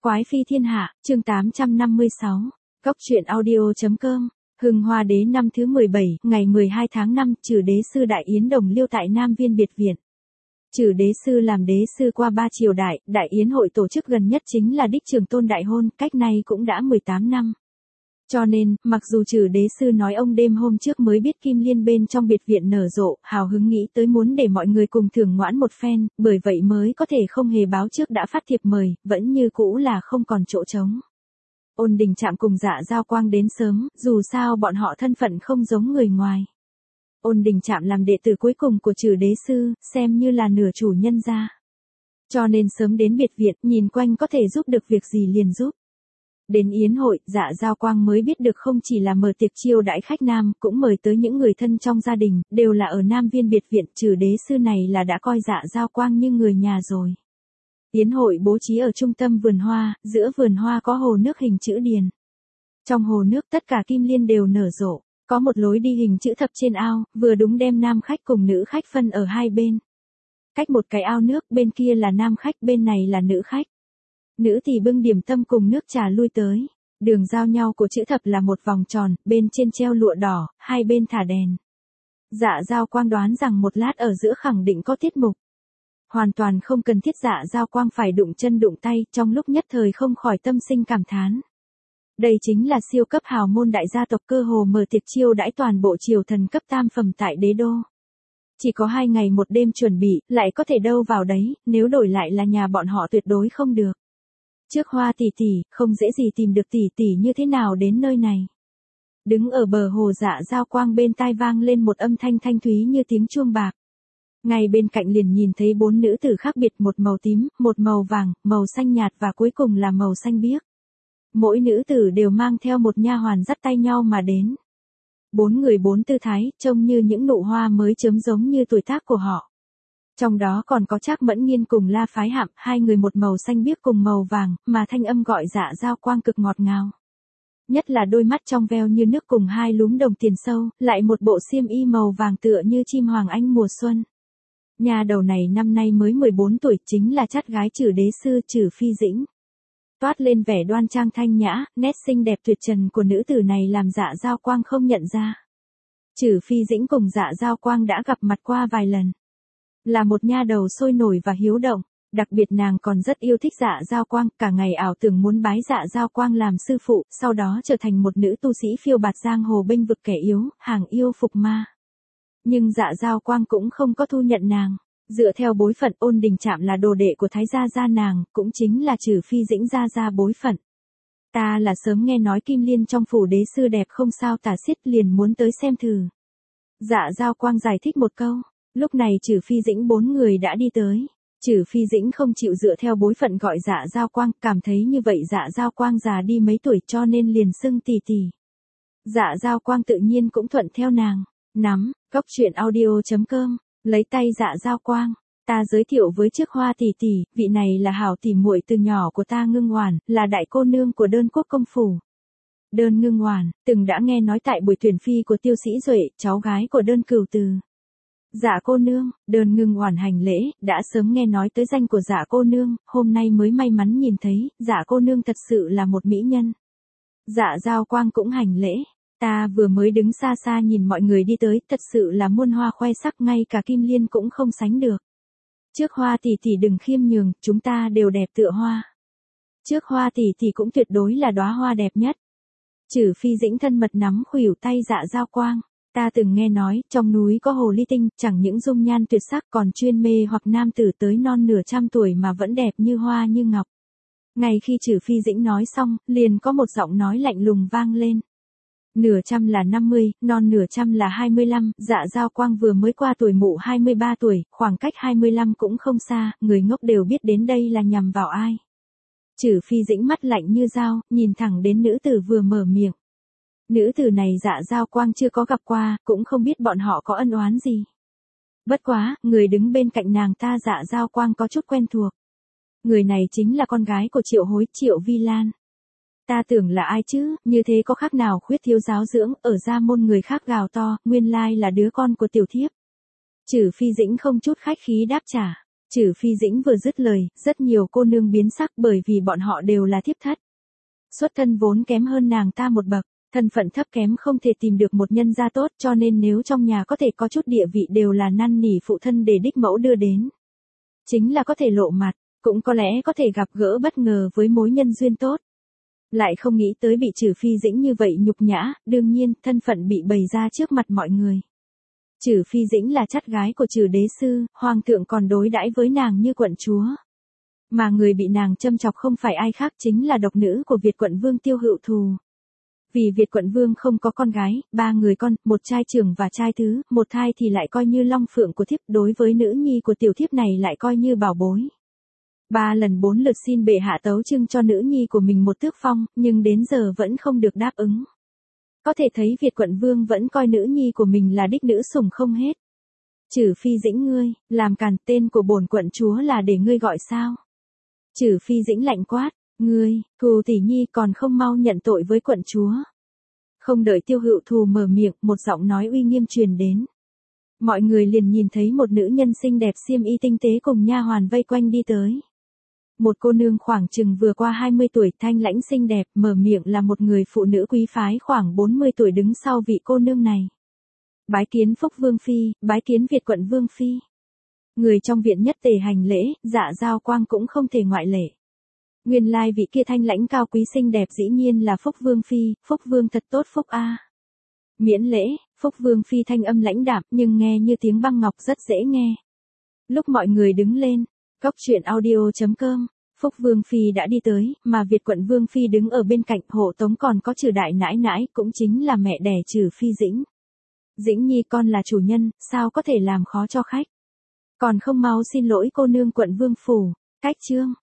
Quái phi thiên hạ, chương 856. Góc truyện audio.com. Hưng Hoa đế năm thứ 17, ngày 12 tháng 5, Trừ đế sư Đại Yến đồng liêu tại Nam Viên biệt viện. Trừ đế sư làm đế sư qua 3 triều đại, Đại Yến hội tổ chức gần nhất chính là Đích Trường Tôn đại hôn, cách nay cũng đã 18 năm. Cho nên, mặc dù Trừ đế sư nói ông đêm hôm trước mới biết kim liên bên trong biệt viện nở rộ, hào hứng nghĩ tới muốn để mọi người cùng thưởng ngoãn một phen, bởi vậy mới có thể không hề báo trước đã phát thiệp mời, vẫn như cũ là không còn chỗ trống. Ôn Đình Trạm cùng Dạ Giao Quang đến sớm, dù sao bọn họ thân phận không giống người ngoài. Ôn Đình Trạm làm đệ tử cuối cùng của Trừ đế sư, xem như là nửa chủ nhân gia. Cho nên sớm đến biệt viện, nhìn quanh có thể giúp được việc gì liền giúp. Đến yến hội, Dạ Giao Quang mới biết được không chỉ là mở tiệc chiêu đãi khách nam, cũng mời tới những người thân trong gia đình, đều là ở Nam Viên biệt viện. Trừ đế sư này là đã coi Dạ Giao Quang như người nhà rồi. Yến hội bố trí ở trung tâm vườn hoa, giữa vườn hoa có hồ nước hình chữ điền. Trong hồ nước tất cả kim liên đều nở rộ, có một lối đi hình chữ thập trên ao, vừa đúng đem nam khách cùng nữ khách phân ở hai bên. Cách một cái ao nước, bên kia là nam khách, bên này là nữ khách. Nữ thì bưng điểm tâm cùng nước trà lui tới. Đường giao nhau của chữ thập là một vòng tròn, bên trên treo lụa đỏ, hai bên thả đèn. Dạ Giao Quang đoán rằng một lát ở giữa khẳng định có tiết mục. Hoàn toàn không cần thiết Dạ Giao Quang phải đụng chân đụng tay, trong lúc nhất thời không khỏi tâm sinh cảm thán. Đây chính là siêu cấp hào môn đại gia tộc, cơ hồ mở tiệc chiêu đãi toàn bộ triều thần cấp tam phẩm tại đế đô. Chỉ có 2 ngày 1 đêm chuẩn bị, lại có thể đâu vào đấy, nếu đổi lại là nhà bọn họ tuyệt đối không được. Trước Hoa tỷ tỷ, không dễ gì tìm được tỷ tỷ như thế nào đến nơi này. Đứng ở bờ hồ, Dạ Giao Quang bên tai vang lên một âm thanh thanh thúy như tiếng chuông bạc. Ngay bên cạnh liền nhìn thấy 4 nữ tử khác biệt, một màu tím, một màu vàng, màu xanh nhạt và cuối cùng là màu xanh biếc. Mỗi nữ tử đều mang theo một nha hoàn dắt tay nhau mà đến. 4 người 4 tư thái, trông như những nụ hoa mới chớm giống như tuổi tác của họ. Trong đó còn có Trác Mẫn Nghiên cùng La Phái Hạm, 2 người một màu xanh biếc cùng màu vàng, mà thanh âm gọi Dạ Giao Quang cực ngọt ngào. Nhất là đôi mắt trong veo như nước cùng 2 lúm đồng tiền sâu, lại một bộ xiêm y màu vàng tựa như chim hoàng anh mùa xuân. Nhà đầu này năm nay mới 14 tuổi, chính là chắt gái Trừ đế sư Trừ Phi Dĩnh. Toát lên vẻ đoan trang thanh nhã, nét xinh đẹp tuyệt trần của nữ tử này làm Dạ Giao Quang không nhận ra. Trừ Phi Dĩnh cùng Dạ Giao Quang đã gặp mặt qua vài lần. Là một nha đầu sôi nổi và hiếu động, đặc biệt nàng còn rất yêu thích Dạ Giao Quang, cả ngày ảo tưởng muốn bái Dạ Giao Quang làm sư phụ, sau đó trở thành một nữ tu sĩ phiêu bạt giang hồ bênh vực kẻ yếu, hàng yêu phục ma. Nhưng Dạ Giao Quang cũng không có thu nhận nàng. Dựa theo bối phận, Ôn Đình Trạm là đồ đệ của thái gia gia nàng, cũng chính là Trừ Phi Dĩnh gia bối phận. Ta là sớm nghe nói kim liên trong phủ đế sư đẹp không sao tả xiết, liền muốn tới xem thử. Dạ Giao Quang giải thích một câu. Lúc này Trừ Phi Dĩnh 4 người đã đi tới. Trừ Phi Dĩnh không chịu dựa theo bối phận gọi Dạ Giao Quang, cảm thấy như vậy Dạ Giao Quang già đi mấy tuổi cho nên liền xưng tỷ tỷ. Dạ Giao Quang tự nhiên cũng thuận theo nàng. Nắm, góc truyện audio.com, lấy tay Dạ Giao Quang. Ta giới thiệu với trước Hoa tỷ tỷ, vị này là hảo tỷ muội từ nhỏ của ta Ngưng Oản, là đại cô nương của Đơn Quốc công phủ. Đơn Ngưng Oản, từng đã nghe nói tại buổi tuyển phi của Tiêu Sĩ Duệ, cháu gái của Đơn Cửu Từ. Dạ cô nương, Đơn Ngưng Oản hành lễ, đã sớm nghe nói tới danh của Dạ cô nương, hôm nay mới may mắn nhìn thấy, Dạ cô nương thật sự là một mỹ nhân. Dạ Giao Quang cũng hành lễ. Ta vừa mới đứng xa xa nhìn mọi người đi tới, thật sự là muôn hoa khoe sắc, ngay cả kim liên cũng không sánh được. Trước Hoa tỷ tỷ đừng khiêm nhường, chúng ta đều đẹp tựa hoa. Trước Hoa tỷ tỷ cũng tuyệt đối là đóa hoa đẹp nhất. Trừ Phi Dĩnh thân mật nắm khuỷu tay Dạ Giao Quang. Ta từng nghe nói, trong núi có hồ ly tinh, chẳng những dung nhan tuyệt sắc còn chuyên mê hoặc nam tử tới non nửa trăm tuổi mà vẫn đẹp như hoa như ngọc. Ngay khi Trừ Phi Dĩnh nói xong, liền có một giọng nói lạnh lùng vang lên. Nửa trăm là 50, non nửa trăm là 25, Dạ Giao Quang vừa mới qua tuổi mụ 23 tuổi, khoảng cách 25 cũng không xa, người ngốc đều biết đến đây là nhằm vào ai. Trừ Phi Dĩnh mắt lạnh như dao, nhìn thẳng đến nữ tử vừa mở miệng. Nữ tử này Dạ Giao Quang chưa có gặp qua, cũng không biết bọn họ có ân oán gì. Bất quá, người đứng bên cạnh nàng ta Dạ Giao Quang có chút quen thuộc. Người này chính là con gái của Triệu Hối, Triệu Vi Lan. Ta tưởng là ai chứ, như thế có khác nào khuyết thiếu giáo dưỡng, ở gia môn người khác gào to, nguyên lai là đứa con của tiểu thiếp. Trừ Phi Dĩnh không chút khách khí đáp trả. Trừ Phi Dĩnh vừa dứt lời, rất nhiều cô nương biến sắc bởi vì bọn họ đều là thiếp thất. Xuất thân vốn kém hơn nàng ta một bậc, thân phận thấp kém không thể tìm được một nhân gia tốt, cho nên nếu trong nhà có thể có chút địa vị đều là năn nỉ phụ thân để đích mẫu đưa đến. Chính là có thể lộ mặt, cũng có lẽ có thể gặp gỡ bất ngờ với mối nhân duyên tốt. Lại không nghĩ tới bị Trừ Phi Dĩnh như vậy nhục nhã, đương nhiên, thân phận bị bày ra trước mặt mọi người. Trừ Phi Dĩnh là chắt gái của Trừ đế sư, hoàng thượng còn đối đãi với nàng như quận chúa. Mà người bị nàng châm chọc không phải ai khác chính là độc nữ của Việt quận vương Tiêu Hữu Thù. Vì Việt quận vương không có con gái, 3 người con, một trai trưởng và trai thứ, một thai thì lại coi như long phượng của thiếp, đối với nữ nhi của tiểu thiếp này lại coi như bảo bối. 3 lần 4 lượt xin bệ hạ tấu trưng cho nữ nhi của mình một tước phong, nhưng đến giờ vẫn không được đáp ứng. Có thể thấy Việt quận vương vẫn coi nữ nhi của mình là đích nữ sủng không hết. Trừ Phi Dĩnh ngươi, làm càn, tên của bổn quận chúa là để ngươi gọi sao? Trừ Phi Dĩnh lạnh quát, ngươi, Thù tỷ nhi còn không mau nhận tội với quận chúa. Không đợi Tiêu Hữu Thù mở miệng, một giọng nói uy nghiêm truyền đến. Mọi người liền nhìn thấy một nữ nhân xinh đẹp xiêm y tinh tế cùng nha hoàn vây quanh đi tới. Một cô nương khoảng chừng vừa qua 20 tuổi, thanh lãnh xinh đẹp, mở miệng là một người phụ nữ quý phái khoảng 40 tuổi đứng sau vị cô nương này. Bái kiến Phúc Vương Phi, bái kiến Việt quận Vương Phi. Người trong viện nhất tề hành lễ, Dạ Giao Quang cũng không thể ngoại lệ. Nguyên lai vị kia thanh lãnh cao quý xinh đẹp dĩ nhiên là Phúc Vương Phi, Phúc Vương thật tốt Phúc a. Miễn lễ, Phúc Vương Phi thanh âm lãnh đạm nhưng nghe như tiếng băng ngọc rất dễ nghe. Lúc mọi người đứng lên, Cốc Truyện Audio.com, Phúc Vương Phi đã đi tới, mà Việt quận Vương Phi đứng ở bên cạnh hộ tống còn có Trừ đại nãi nãi, cũng chính là mẹ đẻ Trừ Phi Dĩnh. Dĩnh nhi con là chủ nhân, sao có thể làm khó cho khách? Còn không mau xin lỗi cô nương quận Vương phủ, cách chương.